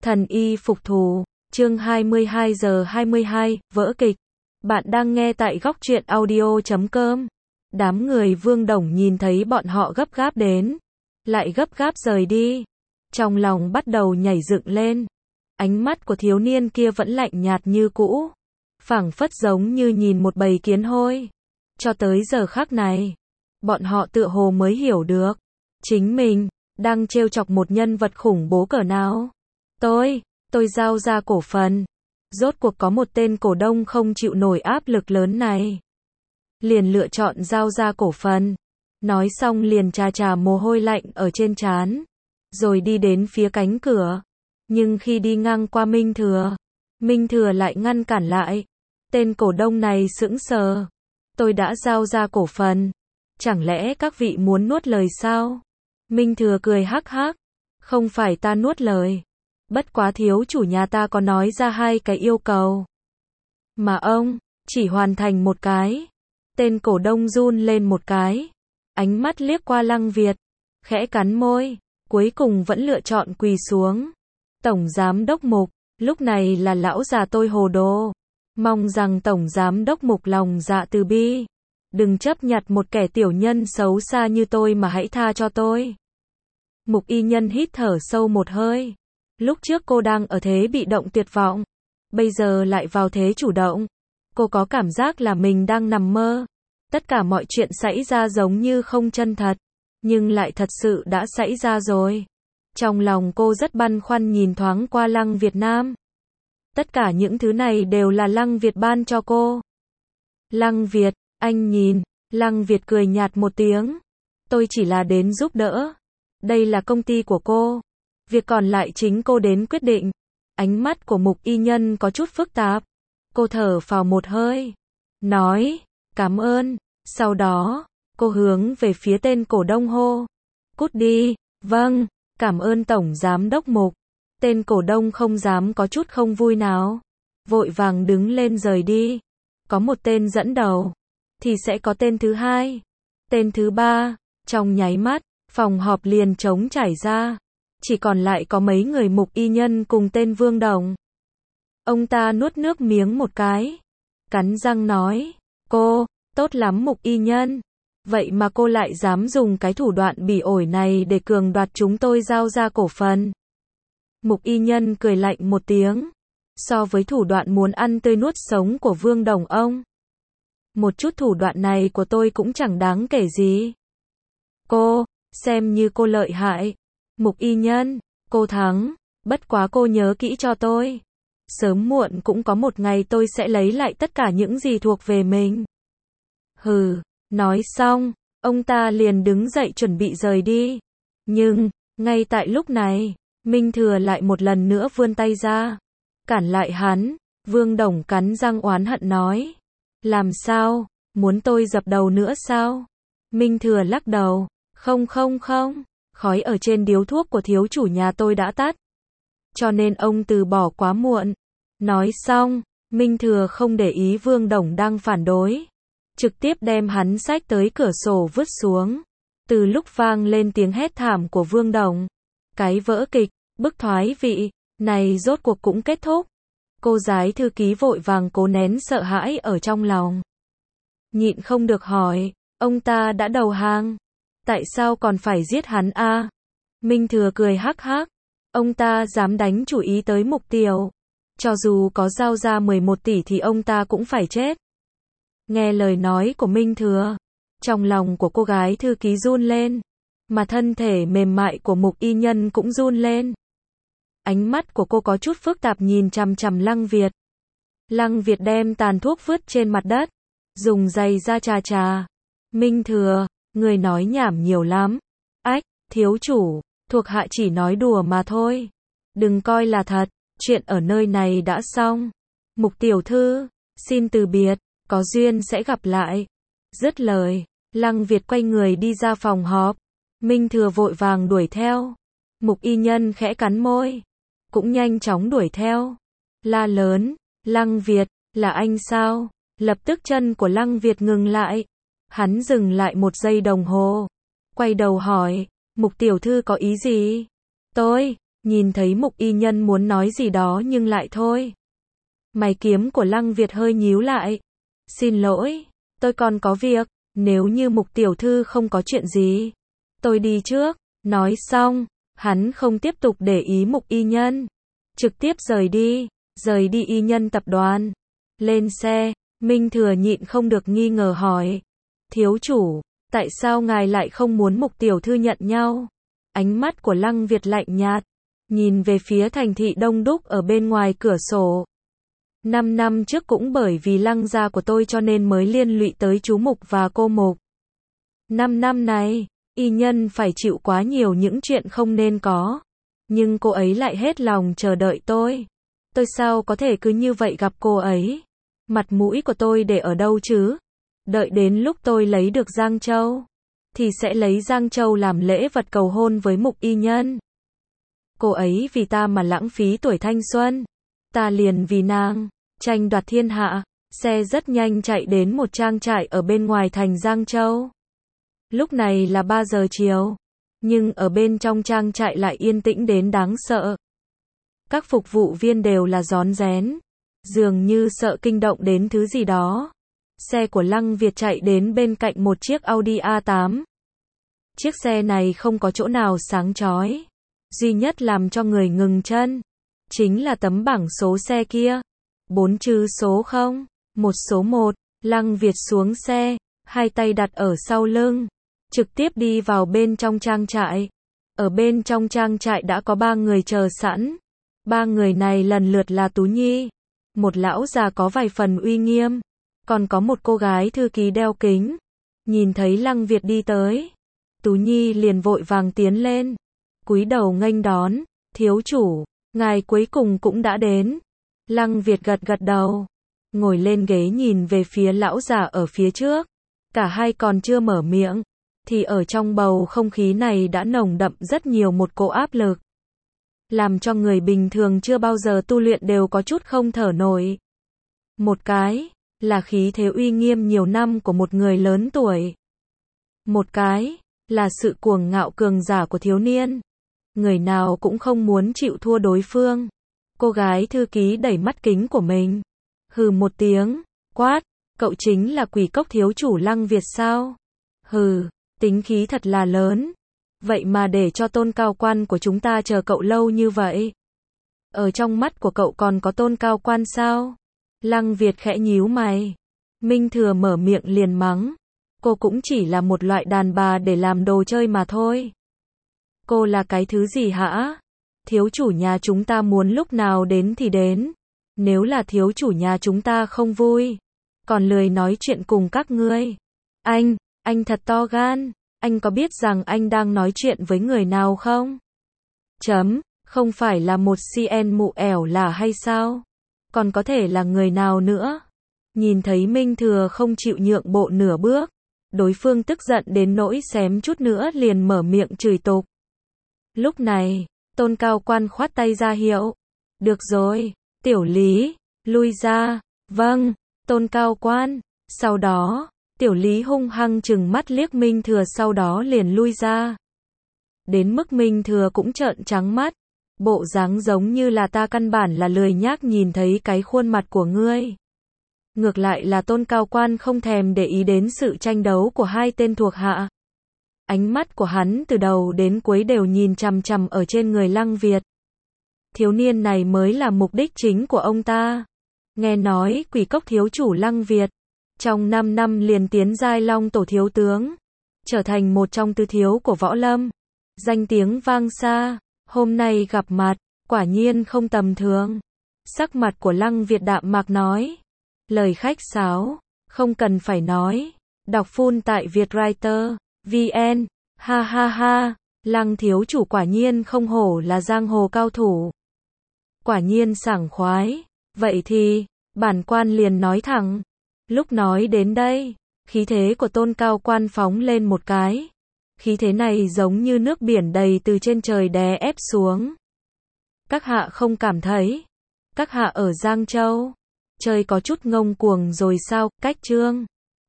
Thần y phục thù, chương 22 giờ 22, vỡ kịch. Bạn đang nghe tại góc truyện audio.com. Đám người Vương Đồng nhìn thấy bọn họ gấp gáp đến, lại gấp gáp rời đi. Trong lòng bắt đầu nhảy dựng lên. Ánh mắt của thiếu niên kia vẫn lạnh nhạt như cũ, phảng phất giống như nhìn một bầy kiến hôi. Cho tới giờ khắc này, bọn họ tựa hồ mới hiểu được, chính mình đang trêu chọc một nhân vật khủng bố cỡ nào. Tôi giao ra cổ phần. Rốt cuộc có một tên cổ đông không chịu nổi áp lực lớn này, liền lựa chọn giao ra cổ phần. Nói xong liền chà mồ hôi lạnh ở trên trán, rồi đi đến phía cánh cửa. Nhưng khi đi ngang qua Minh Thừa lại ngăn cản lại. Tên cổ đông này sững sờ. Tôi đã giao ra cổ phần, chẳng lẽ các vị muốn nuốt lời sao? Minh Thừa cười hắc hắc. Không phải ta nuốt lời, bất quá thiếu chủ nhà ta có nói ra 2 cái yêu cầu, mà ông chỉ hoàn thành 1 cái. Tên cổ đông run lên một cái, ánh mắt liếc qua Lăng Việt, khẽ cắn môi, cuối cùng vẫn lựa chọn quỳ xuống. Tổng giám đốc Mục, lúc này là lão già tôi hồ đồ, mong rằng tổng giám đốc Mục lòng dạ từ bi, đừng chấp nhặt một kẻ tiểu nhân xấu xa như tôi mà hãy tha cho tôi. Mục y nhân hít thở sâu một hơi. Lúc trước cô đang ở thế bị động tuyệt vọng, bây giờ lại vào thế chủ động. Cô có cảm giác là mình đang nằm mơ. Tất cả mọi chuyện xảy ra giống như không chân thật, nhưng lại thật sự đã xảy ra rồi. Trong lòng cô rất băn khoăn nhìn thoáng qua Lăng Việt Nam. Tất cả những thứ này đều là Lăng Việt ban cho cô. Lăng Việt, anh nhìn. Lăng Việt cười nhạt một tiếng. Tôi chỉ là đến giúp đỡ. Đây là công ty của cô, việc còn lại chính cô đến quyết định. Ánh mắt của Mục y nhân có chút phức tạp. Cô thở phào một hơi, nói, cảm ơn. Sau đó, cô hướng về phía tên cổ đông hô, cút đi. Vâng, cảm ơn tổng giám đốc Mục. Tên cổ đông không dám có chút không vui nào, vội vàng đứng lên rời đi. Có một tên dẫn đầu, thì sẽ có tên thứ 2, tên thứ 3. Trong nháy mắt, phòng họp liền trống trải ra, chỉ còn lại có mấy người Mục y nhân cùng tên Vương Đồng. Ông ta nuốt nước miếng một cái, cắn răng nói, cô, tốt lắm Mục y nhân. Vậy mà cô lại dám dùng cái thủ đoạn bỉ ổi này để cường đoạt chúng tôi giao ra cổ phần. Mục y nhân cười lạnh một tiếng. So với thủ đoạn muốn ăn tươi nuốt sống của Vương Đồng ông, một chút thủ đoạn này của tôi cũng chẳng đáng kể gì. Cô, xem như cô lợi hại. Mục y nhân, cô thắng, bất quá cô nhớ kỹ cho tôi. Sớm muộn cũng có một ngày tôi sẽ lấy lại tất cả những gì thuộc về mình. Hừ, nói xong, ông ta liền đứng dậy chuẩn bị rời đi. Nhưng, ngay tại lúc này, Minh Thừa lại một lần nữa vươn tay ra, cản lại hắn. Vương Đồng cắn răng oán hận nói, làm sao, muốn tôi dập đầu nữa sao? Minh Thừa lắc đầu, không, khói ở trên điếu thuốc của thiếu chủ nhà tôi đã tắt, cho nên ông từ bỏ quá muộn. Nói xong, Minh Thừa không để ý Vương Đồng đang phản đối, trực tiếp đem hắn xách tới cửa sổ vứt xuống. Từ lúc vang lên tiếng hét thảm của Vương Đồng, cái vỡ kịch, bức thoái vị này rốt cuộc cũng kết thúc. Cô giái thư ký vội vàng cố nén sợ hãi ở trong lòng, nhịn không được hỏi, ông ta đã đầu hàng, tại sao còn phải giết hắn a? Minh Thừa cười hắc hắc, ông ta dám đánh chủ ý tới Mục Tiểu, cho dù có giao ra 11 tỷ thì ông ta cũng phải chết. Nghe lời nói của Minh Thừa, trong lòng của cô gái thư ký run lên, mà thân thể mềm mại của Mục y nhân cũng run lên. Ánh mắt của cô có chút phức tạp nhìn chằm chằm Lăng Việt. Lăng Việt đem tàn thuốc vứt trên mặt đất, dùng giày ra chà. Minh Thừa, người nói nhảm nhiều lắm. Ách, thiếu chủ, thuộc hạ chỉ nói đùa mà thôi, đừng coi là thật, chuyện ở nơi này đã xong. Mục tiểu thư, xin từ biệt, có duyên sẽ gặp lại. Dứt lời, Lăng Việt quay người đi ra phòng họp. Minh Thừa vội vàng đuổi theo. Mục y nhân khẽ cắn môi, cũng nhanh chóng đuổi theo, la lớn, Lăng Việt, là anh sao? Lập tức chân của Lăng Việt ngừng lại. Hắn dừng lại 1 giây đồng hồ, quay đầu hỏi, Mục tiểu thư có ý gì? Tôi, Nhìn thấy Mục Y Nhân muốn nói gì đó nhưng lại thôi. Mày kiếm của Lăng Việt hơi nhíu lại. Xin lỗi, tôi còn có việc, nếu như Mục tiểu thư không có chuyện gì, tôi đi trước. Nói xong, hắn không tiếp tục để ý Mục Y Nhân, trực tiếp rời đi Y Nhân tập đoàn. Lên xe, Minh Thừa nhịn không được nghi ngờ hỏi. Thiếu chủ, tại sao ngài lại không muốn Mục tiểu thư nhận nhau? Ánh mắt của Lăng Việt lạnh nhạt, nhìn về phía thành thị đông đúc ở bên ngoài cửa sổ. 5 năm trước cũng bởi vì Lăng gia của tôi cho nên mới liên lụy tới chú Mục và cô Mục. 5 năm này, Y Nhân phải chịu quá nhiều những chuyện không nên có. Nhưng cô ấy lại hết lòng chờ đợi tôi. Tôi sao có thể cứ như vậy gặp cô ấy? Mặt mũi của tôi để ở đâu chứ? Đợi đến lúc tôi lấy được Giang Châu, thì sẽ lấy Giang Châu làm lễ vật cầu hôn với Mục Y Nhân. Cô ấy vì ta mà lãng phí tuổi thanh xuân, ta liền vì nàng tranh đoạt thiên hạ. Xe rất nhanh chạy đến một trang trại ở bên ngoài thành Giang Châu. Lúc này là 3 giờ chiều, nhưng ở bên trong trang trại lại yên tĩnh đến đáng sợ. Các phục vụ viên đều là rón rén, dường như sợ kinh động đến thứ gì đó. Xe của Lăng Việt chạy đến bên cạnh một chiếc Audi A8. Chiếc xe này không có chỗ nào sáng chói, duy nhất làm cho người ngừng chân chính là tấm bảng số xe kia. 4 chữ số 0, 1 số 1. Lăng Việt xuống xe, hai tay đặt ở sau lưng, trực tiếp đi vào bên trong trang trại. Ở bên trong trang trại đã có 3 người chờ sẵn. 3 người này lần lượt là Tú Nhi, một lão già có vài phần uy nghiêm, còn có một cô gái thư ký đeo kính. Nhìn thấy Lăng Việt đi tới, Tú Nhi liền vội vàng tiến lên, cúi đầu nghênh đón. Thiếu chủ, ngài cuối cùng cũng đã đến. Lăng Việt gật gật đầu, ngồi lên ghế nhìn về phía lão già ở phía trước. Cả hai còn chưa mở miệng, thì ở trong bầu không khí này đã nồng đậm rất nhiều một cỗ áp lực, làm cho người bình thường chưa bao giờ tu luyện đều có chút không thở nổi. Một cái là khí thế uy nghiêm nhiều năm của một người lớn tuổi. Một cái là sự cuồng ngạo cường giả của thiếu niên. Người nào cũng không muốn chịu thua đối phương. Cô gái thư ký đẩy mắt kính của mình, hừ một tiếng, quát, cậu chính là Quỷ Cốc thiếu chủ Lăng Việt sao? Hừ, tính khí thật là lớn. Vậy mà để cho tôn cao quan của chúng ta chờ cậu lâu như vậy. Ở trong mắt của cậu còn có tôn cao quan sao? Lăng Việt khẽ nhíu mày. Minh Thừa mở miệng liền mắng. Cô cũng chỉ là một loại đàn bà để làm đồ chơi mà thôi. Cô là cái thứ gì hả? Thiếu chủ nhà chúng ta muốn lúc nào đến thì đến. Nếu là thiếu chủ nhà chúng ta không vui, còn lười nói chuyện cùng các ngươi. Anh thật to gan. Anh có biết rằng anh đang nói chuyện với người nào không? Không phải là một CN mụ ẻo là hay sao? Còn có thể là người nào nữa? Nhìn thấy Minh Thừa không chịu nhượng bộ nửa bước, đối phương tức giận đến nỗi xém chút nữa liền mở miệng chửi tục. Lúc này, tôn cao quan khoát tay ra hiệu. Được rồi, tiểu Lý, lui ra. Vâng, tôn cao quan. Sau đó, tiểu Lý hung hăng trừng mắt liếc Minh Thừa sau đó liền lui ra. Đến mức Minh Thừa cũng trợn trắng mắt. Bộ dáng giống như là ta căn bản là lười nhác nhìn thấy cái khuôn mặt của ngươi. Ngược lại là tôn cao quan không thèm để ý đến sự tranh đấu của hai tên thuộc hạ. Ánh mắt của hắn từ đầu đến cuối đều nhìn chằm chằm ở trên người Lăng Việt. Thiếu niên này mới là mục đích chính của ông ta. Nghe nói Quỷ Cốc thiếu chủ Lăng Việt, trong 5 năm liền tiến giai Long tổ thiếu tướng, trở thành một trong tứ thiếu của võ lâm. Danh tiếng vang xa, hôm nay gặp mặt, quả nhiên không tầm thường. Sắc mặt của Lăng Việt đạm mạc nói. Lời khách sáo, không cần phải nói. Đọc full tại Vietwriter VN. Ha ha ha, Lăng thiếu chủ quả nhiên không hổ là giang hồ cao thủ. Quả nhiên sảng khoái. Vậy thì, bản quan liền nói thẳng. Lúc nói đến đây, khí thế của tôn cao quan phóng lên một cái. Khí thế này giống như nước biển đầy từ trên trời đè ép xuống. Các hạ không cảm thấy, các hạ ở Giang Châu chơi có chút ngông cuồng rồi sao? Cách chương